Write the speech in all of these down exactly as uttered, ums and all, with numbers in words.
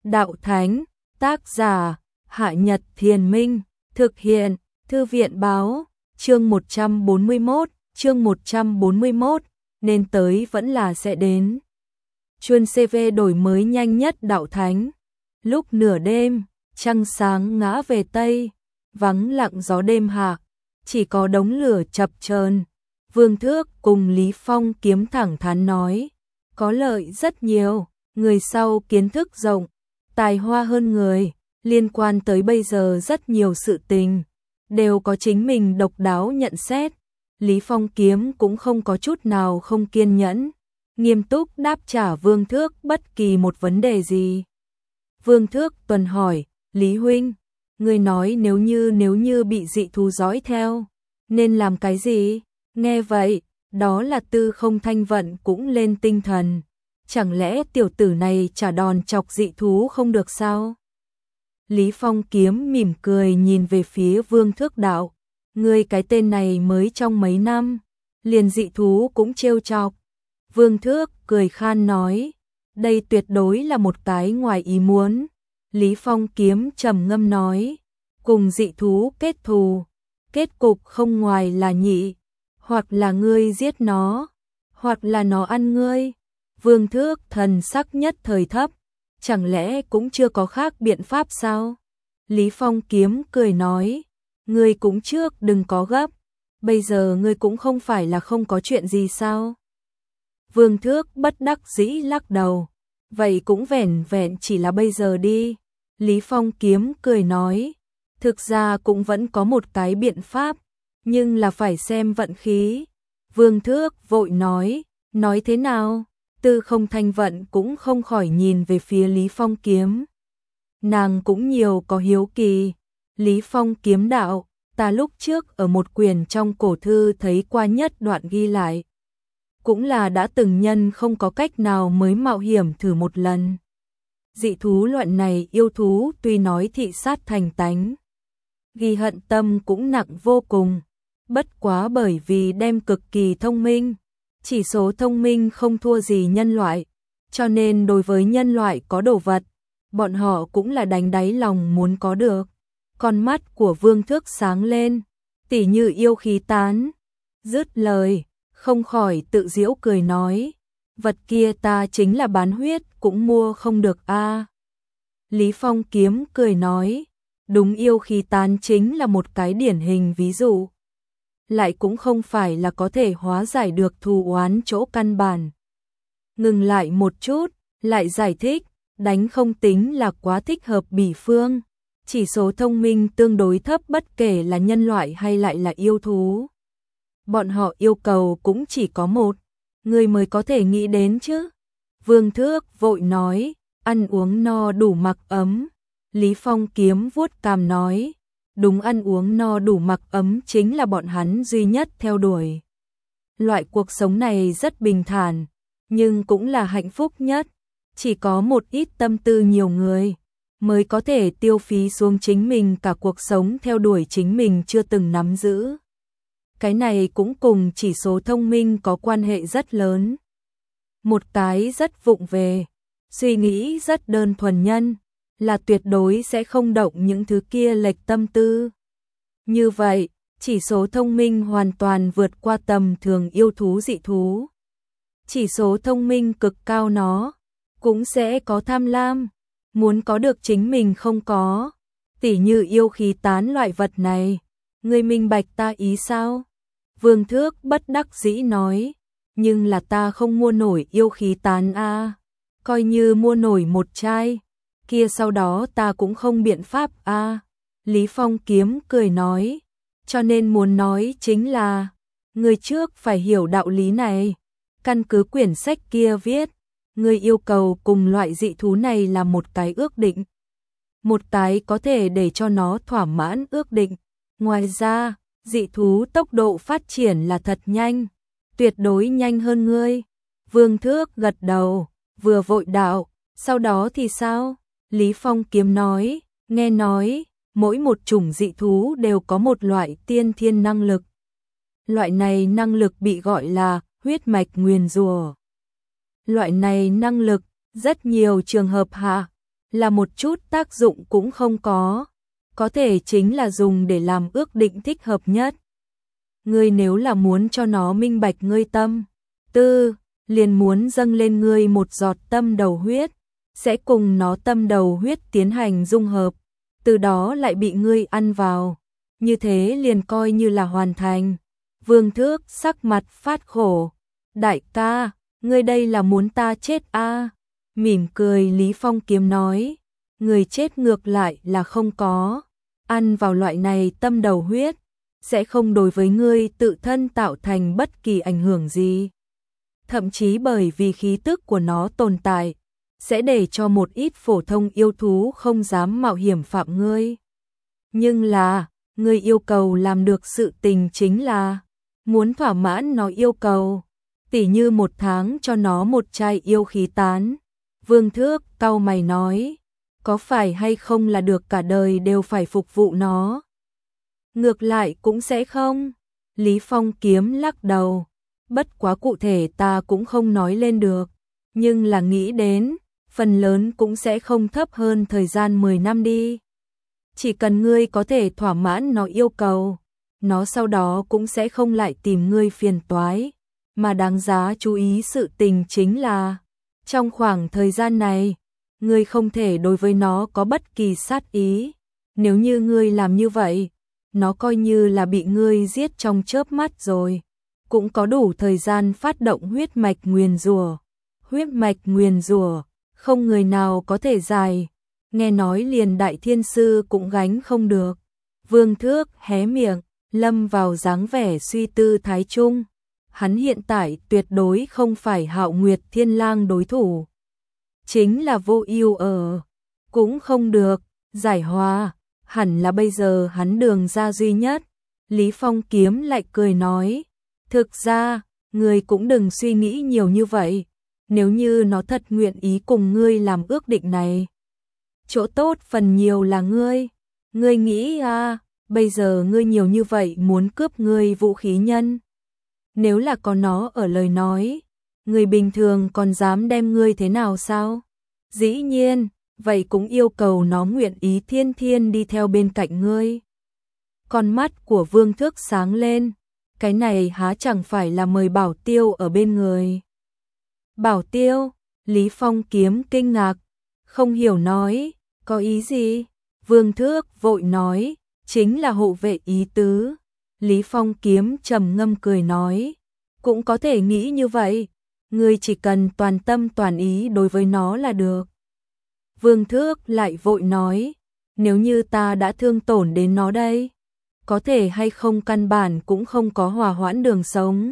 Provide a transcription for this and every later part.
Đạo Thánh, tác giả, Hạ Nhật Thiền Minh, thực hiện, Thư viện Báo, chương một trăm bốn mươi mốt, chương một trăm bốn mươi mốt, nên tới vẫn là sẽ đến. Chuân xê vê đổi mới nhanh nhất Đạo Thánh. Lúc nửa đêm, trăng sáng ngã về Tây, vắng lặng gió đêm hạ, chỉ có đống lửa chập chờn. Vương Thước cùng Lý Phong Kiếm thẳng thắn nói, có lợi rất nhiều, người sau kiến thức rộng, tài hoa hơn người, liên quan tới bây giờ rất nhiều sự tình, đều có chính mình độc đáo nhận xét. Lý Phong Kiếm cũng không có chút nào không kiên nhẫn, nghiêm túc đáp trả Vương Thước bất kỳ một vấn đề gì. Vương Thước tuần hỏi, Lý huynh, người nói nếu như nếu như bị dị thú dõi theo, nên làm cái gì? Nghe vậy, đó là Tư Không Thanh Vận cũng lên tinh thần. Chẳng lẽ tiểu tử này trả đòn chọc dị thú không được sao? Lý Phong Kiếm mỉm cười nhìn về phía Vương Thước đạo. Ngươi cái tên này mới trong mấy năm, liền dị thú cũng trêu chọc. Vương Thước cười khan nói, đây tuyệt đối là một cái ngoài ý muốn. Lý Phong Kiếm trầm ngâm nói, cùng dị thú kết thù, kết cục không ngoài là nhị, hoặc là ngươi giết nó, hoặc là nó ăn ngươi. Vương Thước thần sắc nhất thời thấp, chẳng lẽ cũng chưa có khác biện pháp sao? Lý Phong Kiếm cười nói, ngươi cũng trước đừng có gấp, bây giờ ngươi cũng không phải là không có chuyện gì sao? Vương Thước bất đắc dĩ lắc đầu, vậy cũng vẻn vẹn chỉ là bây giờ đi. Lý Phong Kiếm cười nói, thực ra cũng vẫn có một cái biện pháp, nhưng là phải xem vận khí. Vương Thước vội nói, nói thế nào? Tư Không Thanh Vận cũng không khỏi nhìn về phía Lý Phong Kiếm. Nàng cũng nhiều có hiếu kỳ. Lý Phong Kiếm đạo, ta lúc trước ở một quyển trong cổ thư thấy qua nhất đoạn ghi lại. Cũng là đã từng nhân không có cách nào mới mạo hiểm thử một lần. Dị thú loại này yêu thú tuy nói thị sát thành tánh, ghi hận tâm cũng nặng vô cùng. Bất quá bởi vì đem cực kỳ thông minh, chỉ số thông minh không thua gì nhân loại, cho nên đối với nhân loại có đồ vật, bọn họ cũng là đánh đáy lòng muốn có được. Con mắt của Vương Thước sáng lên, tỉ như yêu khí tán. Dứt lời, không khỏi tự giễu cười nói, vật kia ta chính là bán huyết cũng mua không được a. Lý Phong Kiếm cười nói, đúng, yêu khí tán chính là một cái điển hình ví dụ. Lại cũng không phải là có thể hóa giải được thù oán chỗ căn bản. Ngừng lại một chút, lại giải thích, đánh không tính là quá thích hợp bỉ phương. Chỉ số thông minh tương đối thấp bất kể là nhân loại hay lại là yêu thú. Bọn họ yêu cầu cũng chỉ có một, người mới có thể nghĩ đến chứ. Vương Thước vội nói, ăn uống no đủ mặc ấm. Lý Phong Kiếm vuốt cằm nói, đúng, ăn uống no đủ mặc ấm chính là bọn hắn duy nhất theo đuổi. Loại cuộc sống này rất bình thản, nhưng cũng là hạnh phúc nhất. Chỉ có một ít tâm tư nhiều người mới có thể tiêu phí xuống chính mình cả cuộc sống theo đuổi chính mình chưa từng nắm giữ. Cái này cũng cùng chỉ số thông minh có quan hệ rất lớn. Một cái rất vụng về, suy nghĩ rất đơn thuần nhân, là tuyệt đối sẽ không động những thứ kia lệch tâm tư. Như vậy, chỉ số thông minh hoàn toàn vượt qua tầm thường yêu thú dị thú. Chỉ số thông minh cực cao nó cũng sẽ có tham lam, muốn có được chính mình không có, tỉ như yêu khí tán loại vật này. Ngươi minh bạch ta ý sao? Vương Thước bất đắc dĩ nói, nhưng là ta không mua nổi yêu khí tán a, coi như mua nổi một chai, kia sau đó ta cũng không biện pháp a. Lý Phong Kiếm cười nói, cho nên muốn nói chính là, ngươi trước phải hiểu đạo lý này. Căn cứ quyển sách kia viết, ngươi yêu cầu cùng loại dị thú này là một cái ước định. Một cái có thể để cho nó thỏa mãn ước định. Ngoài ra, dị thú tốc độ phát triển là thật nhanh, tuyệt đối nhanh hơn ngươi. Vương Thước gật đầu, vừa vội đạo, sau đó thì sao? Lý Phong Kiếm nói, nghe nói, mỗi một chủng dị thú đều có một loại tiên thiên năng lực. Loại này năng lực bị gọi là huyết mạch nguyền rủa. Loại này năng lực, rất nhiều trường hợp hạ, là một chút tác dụng cũng không có, có thể chính là dùng để làm ước định thích hợp nhất. Ngươi nếu là muốn cho nó minh bạch ngươi tâm tư, liền muốn dâng lên ngươi một giọt tâm đầu huyết, sẽ cùng nó tâm đầu huyết tiến hành dung hợp, từ đó lại bị ngươi ăn vào, như thế liền coi như là hoàn thành. Vương Thước sắc mặt phát khổ, đại ca, ngươi đây là muốn ta chết a? À? Mỉm cười Lý Phong Kiếm nói, người chết ngược lại là không có, ăn vào loại này tâm đầu huyết, sẽ không đối với ngươi tự thân tạo thành bất kỳ ảnh hưởng gì. Thậm chí bởi vì khí tức của nó tồn tại, sẽ để cho một ít phổ thông yêu thú không dám mạo hiểm phạm ngươi. Nhưng là, ngươi yêu cầu làm được sự tình chính là muốn thỏa mãn nó yêu cầu, tỉ như một tháng cho nó một chai yêu khí tán. Vương Thước cau mày nói, có phải hay không là được cả đời đều phải phục vụ nó? Ngược lại cũng sẽ không. Lý Phong Kiếm lắc đầu, bất quá cụ thể ta cũng không nói lên được, nhưng là nghĩ đến, phần lớn cũng sẽ không thấp hơn thời gian mười năm đi. Chỉ cần ngươi có thể thỏa mãn nó yêu cầu, nó sau đó cũng sẽ không lại tìm ngươi phiền toái, mà đáng giá chú ý sự tình chính là, trong khoảng thời gian này, ngươi không thể đối với nó có bất kỳ sát ý, nếu như ngươi làm như vậy, nó coi như là bị ngươi giết trong chớp mắt rồi, cũng có đủ thời gian phát động huyết mạch nguyền rủa. Huyết mạch nguyền rủa, không người nào có thể giải, nghe nói liền đại thiên sư cũng gánh không được. Vương Thước hé miệng, lâm vào dáng vẻ suy tư thái trung. Hắn hiện tại tuyệt đối không phải Hạo Nguyệt Thiên Lang đối thủ. Chính là Vô Ưu ở, cũng không được, giải hòa, hẳn là bây giờ hắn đường ra duy nhất. Lý Phong Kiếm lại cười nói, thực ra, ngươi cũng đừng suy nghĩ nhiều như vậy, nếu như nó thật nguyện ý cùng ngươi làm ước định này, chỗ tốt phần nhiều là ngươi. Ngươi nghĩ à, bây giờ ngươi nhiều như vậy muốn cướp ngươi vũ khí nhân. Nếu là có nó ở lời nói, người bình thường còn dám đem ngươi thế nào sao? Dĩ nhiên, vậy cũng yêu cầu nó nguyện ý thiên thiên đi theo bên cạnh ngươi. Con mắt của Vương Thước sáng lên, cái này há chẳng phải là mời Bảo Tiêu ở bên người. Bảo Tiêu, Lý Phong Kiếm kinh ngạc, không hiểu nói, có ý gì? Vương Thước vội nói, chính là hộ vệ ý tứ. Lý Phong Kiếm trầm ngâm cười nói, cũng có thể nghĩ như vậy, ngươi chỉ cần toàn tâm toàn ý đối với nó là được. Vương Thước lại vội nói, nếu như ta đã thương tổn đến nó đây, có thể hay không căn bản cũng không có hòa hoãn đường sống.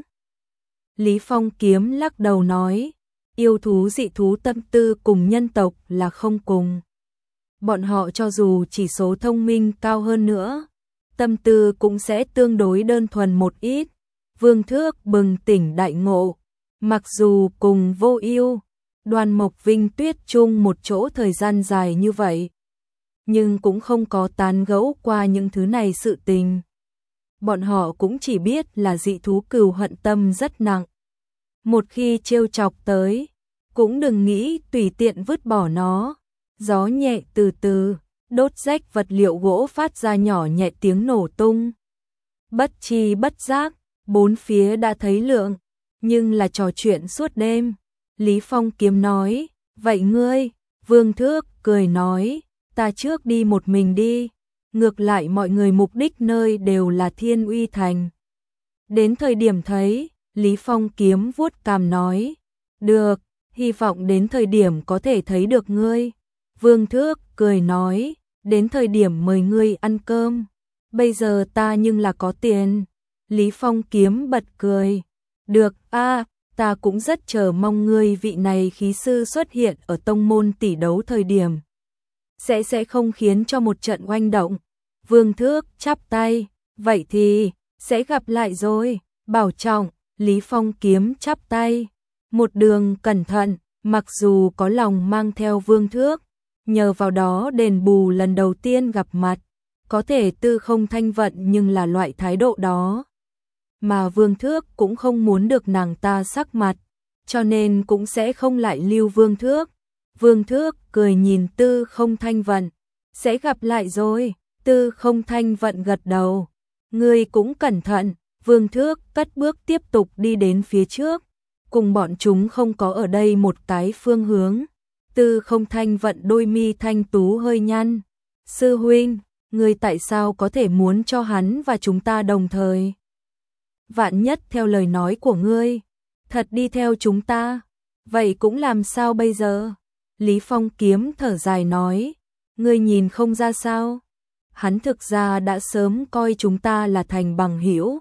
Lý Phong Kiếm lắc đầu nói, yêu thú dị thú tâm tư cùng nhân tộc là không cùng. Bọn họ cho dù chỉ số thông minh cao hơn nữa, tâm tư cũng sẽ tương đối đơn thuần một ít. Vương Thước bừng tỉnh đại ngộ, mặc dù cùng Vô Ưu, Đoàn Mộc Vinh Tuyết chung một chỗ thời gian dài như vậy, nhưng cũng không có tán gẫu qua những thứ này sự tình. Bọn họ cũng chỉ biết là dị thú cừu hận tâm rất nặng. Một khi trêu chọc tới, cũng đừng nghĩ tùy tiện vứt bỏ nó. Gió nhẹ từ từ, đốt rách vật liệu gỗ phát ra nhỏ nhẹ tiếng nổ tung. Bất chi bất giác, bốn phía đã thấy lượng, nhưng là trò chuyện suốt đêm. Lý Phong Kiếm nói, vậy ngươi? Vương Thước cười nói, ta trước đi một mình đi, ngược lại mọi người mục đích nơi đều là Thiên Uy Thành. Đến thời điểm thấy, Lý Phong Kiếm vuốt cằm nói, được, hy vọng đến thời điểm có thể thấy được ngươi. Vương Thước cười nói, đến thời điểm mời ngươi ăn cơm, bây giờ ta nhưng là có tiền. Lý Phong Kiếm bật cười, được a, ta cũng rất chờ mong ngươi vị này khí sư xuất hiện ở tông môn tỷ đấu thời điểm. Sẽ sẽ không khiến cho một trận oanh động. Vương Thước chắp tay, vậy thì, sẽ gặp lại rồi, bảo trọng. Lý Phong Kiếm chắp tay, một đường cẩn thận, mặc dù có lòng mang theo Vương Thước, nhờ vào đó đền bù lần đầu tiên gặp mặt, có thể tư không thanh vận nhưng là loại thái độ đó. Mà Vương Thước cũng không muốn được nàng ta sắc mặt, cho nên cũng sẽ không lại lưu Vương Thước. Vương Thước cười nhìn Tư Không Thanh Vận, sẽ gặp lại rồi. Tư Không Thanh Vận gật đầu, ngươi cũng cẩn thận. Vương Thước cất bước tiếp tục đi đến phía trước, cùng bọn chúng không có ở đây một cái phương hướng. Tư Không Thanh Vận đôi mi thanh tú hơi nhăn, sư huynh, ngươi tại sao có thể muốn cho hắn và chúng ta đồng thời? Vạn nhất theo lời nói của ngươi, thật đi theo chúng ta, vậy cũng làm sao bây giờ? Lý Phong Kiếm thở dài nói, ngươi nhìn không ra sao? Hắn thực ra đã sớm coi chúng ta là thành bằng hữu.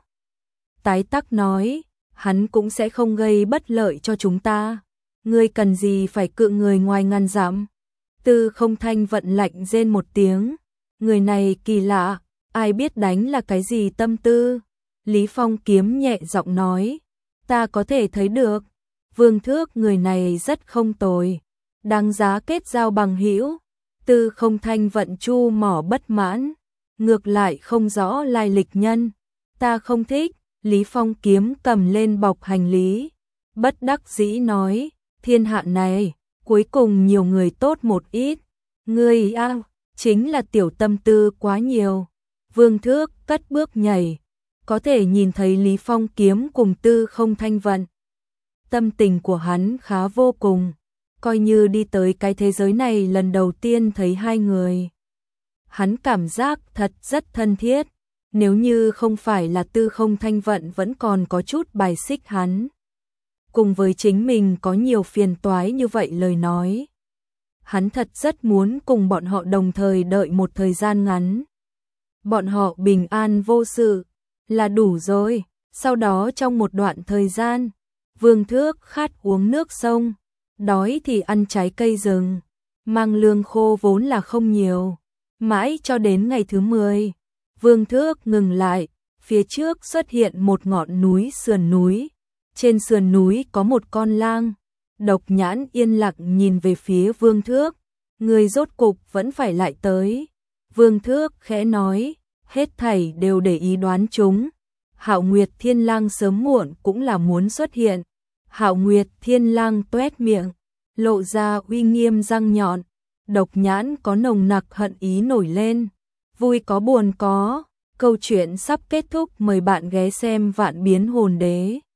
Tái Tắc nói, hắn cũng sẽ không gây bất lợi cho chúng ta. Ngươi cần gì phải cự người ngoài ngàn dặm? Tư Không Thanh Vận lạnh rên một tiếng, người này kỳ lạ, ai biết đánh là cái gì tâm tư? Lý Phong Kiếm nhẹ giọng nói, ta có thể thấy được, Vương Thước người này rất không tồi, đáng giá kết giao bằng hữu. Tư Không Thanh Vận chu mỏ bất mãn, ngược lại không rõ lai lịch nhân, ta không thích. Lý Phong Kiếm cầm lên bọc hành lý, bất đắc dĩ nói, thiên hạ này, cuối cùng nhiều người tốt một ít, ngươi a, chính là tiểu tâm tư quá nhiều. Vương Thước cất bước nhảy, có thể nhìn thấy Lý Phong Kiếm cùng Tư Không Thanh Vận. Tâm tình của hắn khá vô cùng, coi như đi tới cái thế giới này lần đầu tiên thấy hai người. Hắn cảm giác thật rất thân thiết, nếu như không phải là Tư Không Thanh Vận vẫn còn có chút bài xích hắn. Cùng với chính mình có nhiều phiền toái như vậy lời nói. Hắn thật rất muốn cùng bọn họ đồng thời đợi một thời gian ngắn. Bọn họ bình an vô sự là đủ rồi. Sau đó trong một đoạn thời gian, Vương Thước khát uống nước sông, đói thì ăn trái cây rừng, mang lương khô vốn là không nhiều. Mãi cho đến ngày thứ mười, Vương Thước ngừng lại, phía trước xuất hiện một ngọn núi sườn núi. Trên sườn núi có một con lang, Độc Nhãn yên lặng nhìn về phía Vương Thước, người rốt cục vẫn phải lại tới. Vương Thước khẽ nói, hết thảy đều để ý đoán chúng. Hạo Nguyệt Thiên Lang sớm muộn cũng là muốn xuất hiện. Hạo Nguyệt Thiên Lang toét miệng, lộ ra uy nghiêm răng nhọn. Độc Nhãn có nồng nặc hận ý nổi lên, vui có buồn có. Câu chuyện sắp kết thúc, mời bạn ghé xem Vạn Biến Hồn Đế.